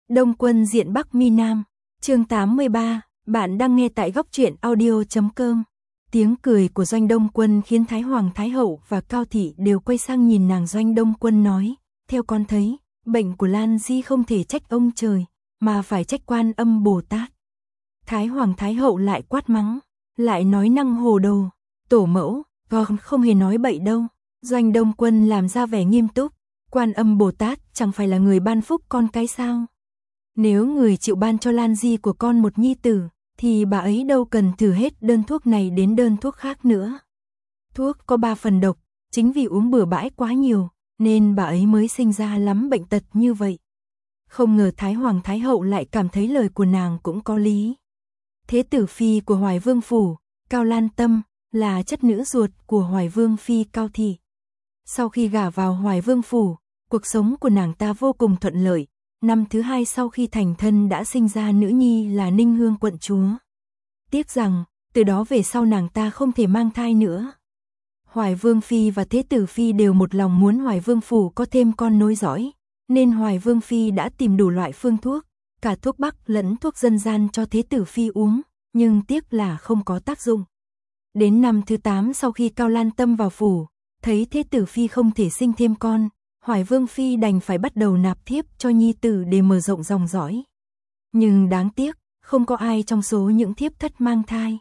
Đông Quân diện Bắc Mi Nam, chương 83, bạn đang nghe tại góc truyện audio.com. Tiếng cười của Doanh Đông Quân khiến Thái Hoàng Thái Hậu và Cao Thị đều quay sang nhìn nàng. Doanh Đông Quân nói, theo con thấy, bệnh của Lan Di không thể trách ông trời, mà phải trách Quan Âm Bồ Tát. Thái Hoàng Thái Hậu lại quát mắng, lại nói năng hồ đồ, tổ mẫu, con không hề nói bậy đâu. Doanh Đông Quân làm ra vẻ nghiêm túc, Quan Âm Bồ Tát chẳng phải là người ban phúc con cái sao? Nếu người chịu ban cho Lan Di của con một nhi tử, thì bà ấy đâu cần thử hết đơn thuốc này đến đơn thuốc khác nữa. Thuốc có 3 phần độc, chính vì uống bừa bãi quá nhiều, nên bà ấy mới sinh ra lắm bệnh tật như vậy. Không ngờ Thái Hoàng Thái Hậu lại cảm thấy lời của nàng cũng có lý. Thế tử phi của Hoài Vương Phủ, Cao Lan Tâm, là chất nữ ruột của Hoài Vương Phi Cao Thị. Sau khi gả vào Hoài Vương Phủ, cuộc sống của nàng ta vô cùng thuận lợi. Năm thứ 2 sau khi thành thân đã sinh ra nữ nhi là Ninh Hương quận chúa. Tiếc rằng, từ đó về sau nàng ta không thể mang thai nữa. Hoài Vương Phi và Thế tử Phi đều một lòng muốn Hoài Vương Phủ có thêm con nối dõi, nên Hoài Vương Phi đã tìm đủ loại phương thuốc, cả thuốc bắc lẫn thuốc dân gian cho Thế tử Phi uống, nhưng tiếc là không có tác dụng. Đến năm thứ 8 sau khi Cao Lan Tâm vào phủ, thấy Thế tử Phi không thể sinh thêm con, Hoài Vương Phi đành phải bắt đầu nạp thiếp cho nhi tử để mở rộng dòng dõi. Nhưng đáng tiếc, không có ai trong số những thiếp thất mang thai.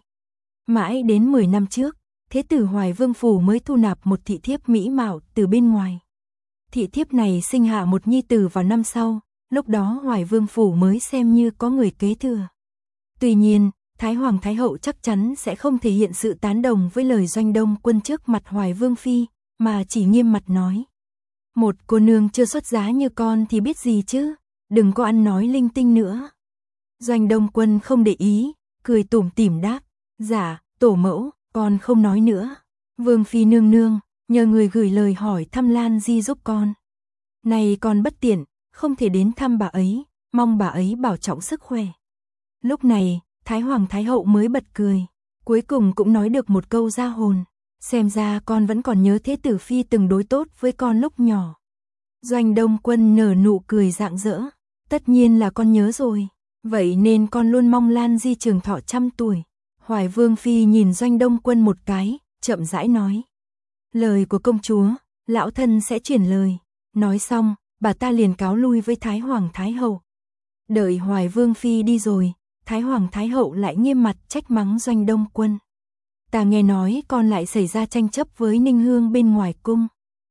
Mãi đến 10 năm trước, Thế tử Hoài Vương Phủ mới thu nạp một thị thiếp mỹ mạo từ bên ngoài. Thị thiếp này sinh hạ một nhi tử vào năm sau, lúc đó Hoài Vương Phủ mới xem như có người kế thừa. Tuy nhiên, Thái Hoàng Thái Hậu chắc chắn sẽ không thể hiện sự tán đồng với lời Doanh Đông Quân trước mặt Hoài Vương Phi, mà chỉ nghiêm mặt nói. Một cô nương chưa xuất giá như con thì biết gì chứ, đừng có ăn nói linh tinh nữa. Doanh Đông Quân không để ý, cười tủm tỉm đáp, dạ, tổ mẫu, con không nói nữa. Vương Phi nương nương, nhờ người gửi lời hỏi thăm Lan Di giúp con. Này con bất tiện, không thể đến thăm bà ấy, mong bà ấy bảo trọng sức khỏe. Lúc này, Thái Hoàng Thái Hậu mới bật cười, cuối cùng cũng nói được một câu ra hồn. Xem ra con vẫn còn nhớ Thế tử Phi từng đối tốt với con lúc nhỏ. Doanh Đông Quân nở nụ cười rạng rỡ, tất nhiên là con nhớ rồi, vậy nên con luôn mong Lan Di trường thọ 100 tuổi. Hoài Vương Phi nhìn Doanh Đông Quân một cái, chậm rãi nói. Lời của công chúa, lão thân sẽ truyền lời. Nói xong, bà ta liền cáo lui với Thái Hoàng Thái Hậu. Đợi Hoài Vương Phi đi rồi, Thái Hoàng Thái Hậu lại nghiêm mặt trách mắng Doanh Đông Quân. Ta nghe nói con lại xảy ra tranh chấp với Ninh Hương bên ngoài cung.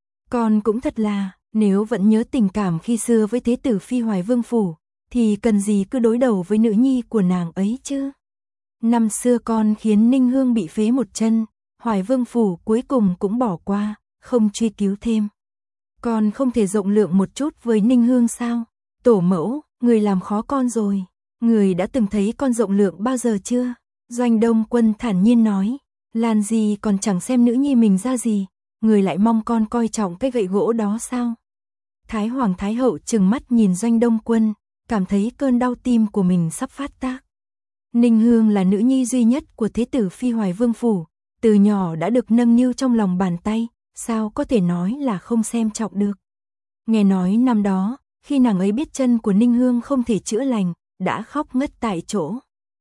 Con cũng thật là, nếu vẫn nhớ tình cảm khi xưa với Thế tử Phi Hoài Vương Phủ, thì cần gì cứ đối đầu với nữ nhi của nàng ấy chứ. Năm xưa con khiến Ninh Hương bị phế một chân, Hoài Vương Phủ cuối cùng cũng bỏ qua, không truy cứu thêm. Con không thể rộng lượng một chút với Ninh Hương sao? Tổ mẫu, người làm khó con rồi. Người đã từng thấy con rộng lượng bao giờ chưa? Doanh Đông Quân thản nhiên nói. Lan Di còn chẳng xem nữ nhi mình ra gì, người lại mong con coi trọng cái gậy gỗ đó sao? Thái Hoàng Thái Hậu trừng mắt nhìn Doanh Đông Quân, cảm thấy cơn đau tim của mình sắp phát tác. Ninh Hương là nữ nhi duy nhất của Thế tử Phi Hoài Vương Phủ, từ nhỏ đã được nâng niu trong lòng bàn tay, sao có thể nói là không xem trọng được. Nghe nói năm đó, khi nàng ấy biết chân của Ninh Hương không thể chữa lành, đã khóc ngất tại chỗ.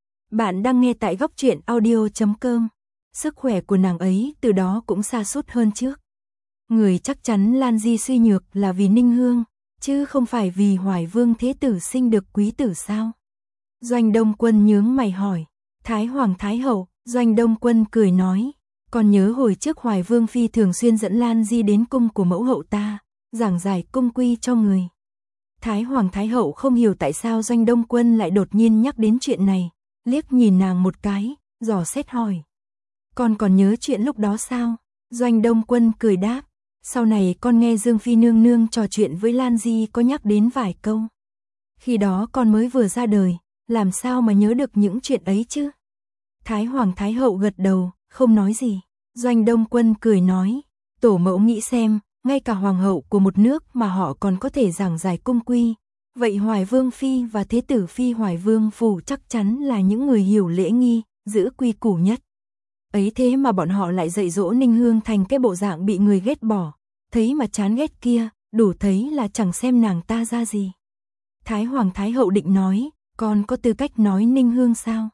Bạn đang nghe tại góc truyện audio.com. Sức khỏe của nàng ấy từ đó cũng sa sút hơn trước. Người chắc chắn Lan Di suy nhược là vì Ninh Hương, chứ không phải vì Hoài Vương Thế tử sinh được quý tử sao? Doanh Đông Quân nhướng mày hỏi. Thái Hoàng Thái Hậu, Doanh Đông Quân cười nói. Còn nhớ hồi trước Hoài Vương Phi thường xuyên dẫn Lan Di đến cung của mẫu hậu ta, giảng giải cung quy cho người. Thái Hoàng Thái Hậu không hiểu tại sao Doanh Đông Quân lại đột nhiên nhắc đến chuyện này, liếc nhìn nàng một cái, dò xét hỏi. Con còn nhớ chuyện lúc đó sao? Doanh Đông Quân cười đáp. Sau này con nghe Dương Phi nương nương trò chuyện với Lan Di có nhắc đến vài câu. Khi đó con mới vừa ra đời, làm sao mà nhớ được những chuyện ấy chứ? Thái Hoàng Thái Hậu gật đầu, không nói gì. Doanh Đông Quân cười nói. Tổ mẫu nghĩ xem, ngay cả hoàng hậu của một nước mà họ còn có thể giảng giải cung quy. Vậy Hoài Vương Phi và Thế tử Phi Hoài Vương Phủ chắc chắn là những người hiểu lễ nghi, giữ quy củ nhất. Ấy thế mà bọn họ lại dạy dỗ Ninh Hương thành cái bộ dạng bị người ghét bỏ, thấy mà chán ghét kia, đủ thấy là chẳng xem nàng ta ra gì. Thái Hoàng Thái Hậu định nói, con có tư cách nói Ninh Hương sao?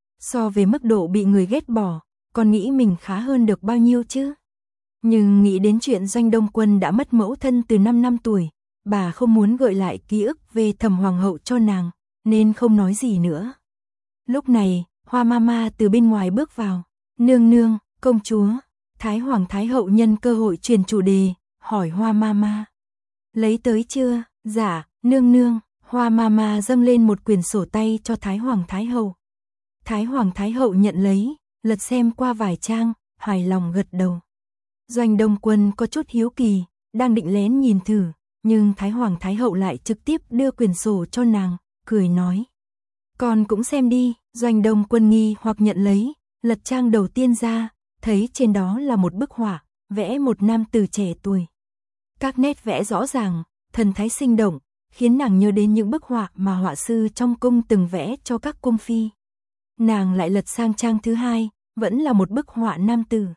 So về mức độ bị người ghét bỏ, con nghĩ mình khá hơn được bao nhiêu chứ? Nhưng nghĩ đến chuyện Doanh Đông Quân đã mất mẫu thân từ 5 năm tuổi, bà không muốn gợi lại ký ức về Thẩm Hoàng hậu cho nàng, nên không nói gì nữa. Lúc này, Hoa Mama từ bên ngoài bước vào. Nương nương, công chúa. Thái Hoàng Thái Hậu nhân cơ hội truyền chủ đề, hỏi Hoa Mama. Lấy tới chưa? Dạ, nương nương. Hoa Mama dâng lên một quyển sổ tay cho Thái Hoàng Thái Hậu. Thái Hoàng Thái Hậu nhận lấy, lật xem qua vài trang, hài lòng gật đầu. Doanh Đông Quân có chút hiếu kỳ, đang định lén nhìn thử, nhưng Thái Hoàng Thái Hậu lại trực tiếp đưa quyển sổ cho nàng, cười nói. Con cũng xem đi. Doanh Đông Quân nghi hoặc nhận lấy, lật trang đầu tiên ra, thấy trên đó là một bức họa, vẽ một nam tử trẻ tuổi. Các nét vẽ rõ ràng, thần thái sinh động, khiến nàng nhớ đến những bức họa mà họa sư trong cung từng vẽ cho các cung phi. Nàng lại lật sang trang thứ hai, vẫn là một bức họa nam tử.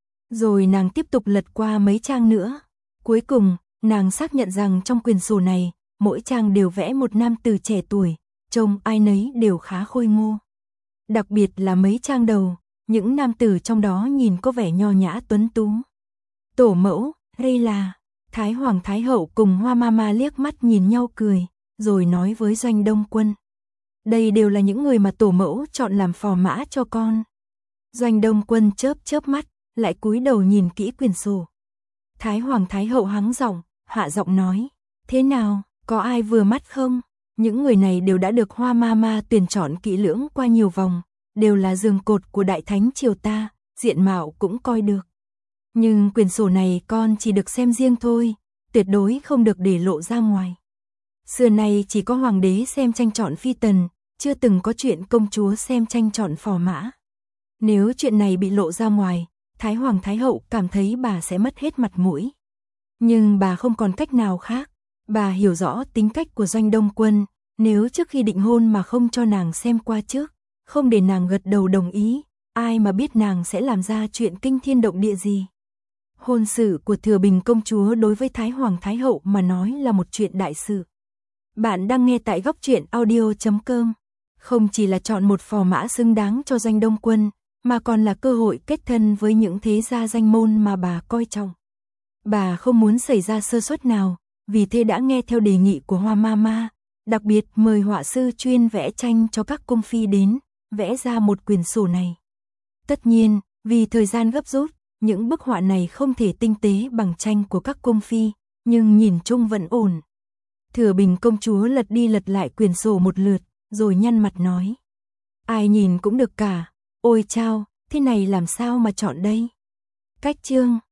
Rồi nàng tiếp tục lật qua mấy trang nữa. Cuối cùng, nàng xác nhận rằng trong quyển sổ này, mỗi trang đều vẽ một nam tử trẻ tuổi, trông ai nấy đều khá khôi ngô. Đặc biệt là mấy trang đầu, những nam tử trong đó nhìn có vẻ nho nhã tuấn tú. Tổ mẫu, đây là... Thái Hoàng Thái Hậu cùng Hoa Mama liếc mắt nhìn nhau cười, rồi nói với Doanh Đông Quân. Đây đều là những người mà tổ mẫu chọn làm phò mã cho con. Doanh Đông Quân chớp chớp mắt, lại cúi đầu nhìn kỹ quyển sổ. Thái Hoàng Thái Hậu hắng giọng, hạ giọng nói. Thế nào, có ai vừa mắt không? Những người này đều đã được Hoa Mama tuyển chọn kỹ lưỡng qua nhiều vòng, đều là giường cột của Đại Thánh triều ta, diện mạo cũng coi được. Nhưng quyển sổ này con chỉ được xem riêng thôi, tuyệt đối không được để lộ ra ngoài. Xưa nay chỉ có hoàng đế xem tranh chọn phi tần, chưa từng có chuyện công chúa xem tranh chọn phò mã. Nếu chuyện này bị lộ ra ngoài, Thái Hoàng Thái Hậu cảm thấy bà sẽ mất hết mặt mũi. Nhưng bà không còn cách nào khác, bà hiểu rõ tính cách của Doanh Đông Quân, nếu trước khi định hôn mà không cho nàng xem qua trước, không để nàng gật đầu đồng ý, ai mà biết nàng sẽ làm ra chuyện kinh thiên động địa gì. Hôn sự của Thừa Bình công chúa đối với Thái Hoàng Thái Hậu mà nói là một chuyện đại sự. Bạn đang nghe tại Góc Truyện Audio.com. Không chỉ là chọn một phò mã xứng đáng cho Doanh Đông Quân, mà còn là cơ hội kết thân với những thế gia danh môn mà bà coi trọng. Bà không muốn xảy ra sơ suất nào, vì thế đã nghe theo đề nghị của Hoa Mama, đặc biệt mời họa sư chuyên vẽ tranh cho các cung phi đến, vẽ ra một quyển sổ này. Tất nhiên, vì thời gian gấp rút, những bức họa này không thể tinh tế bằng tranh của các cung phi, nhưng nhìn chung vẫn ổn. Thừa Bình công chúa lật đi lật lại quyển sổ một lượt, rồi nhăn mặt nói. Ai nhìn cũng được cả, ôi chao, thế này làm sao mà chọn đây? Cách chương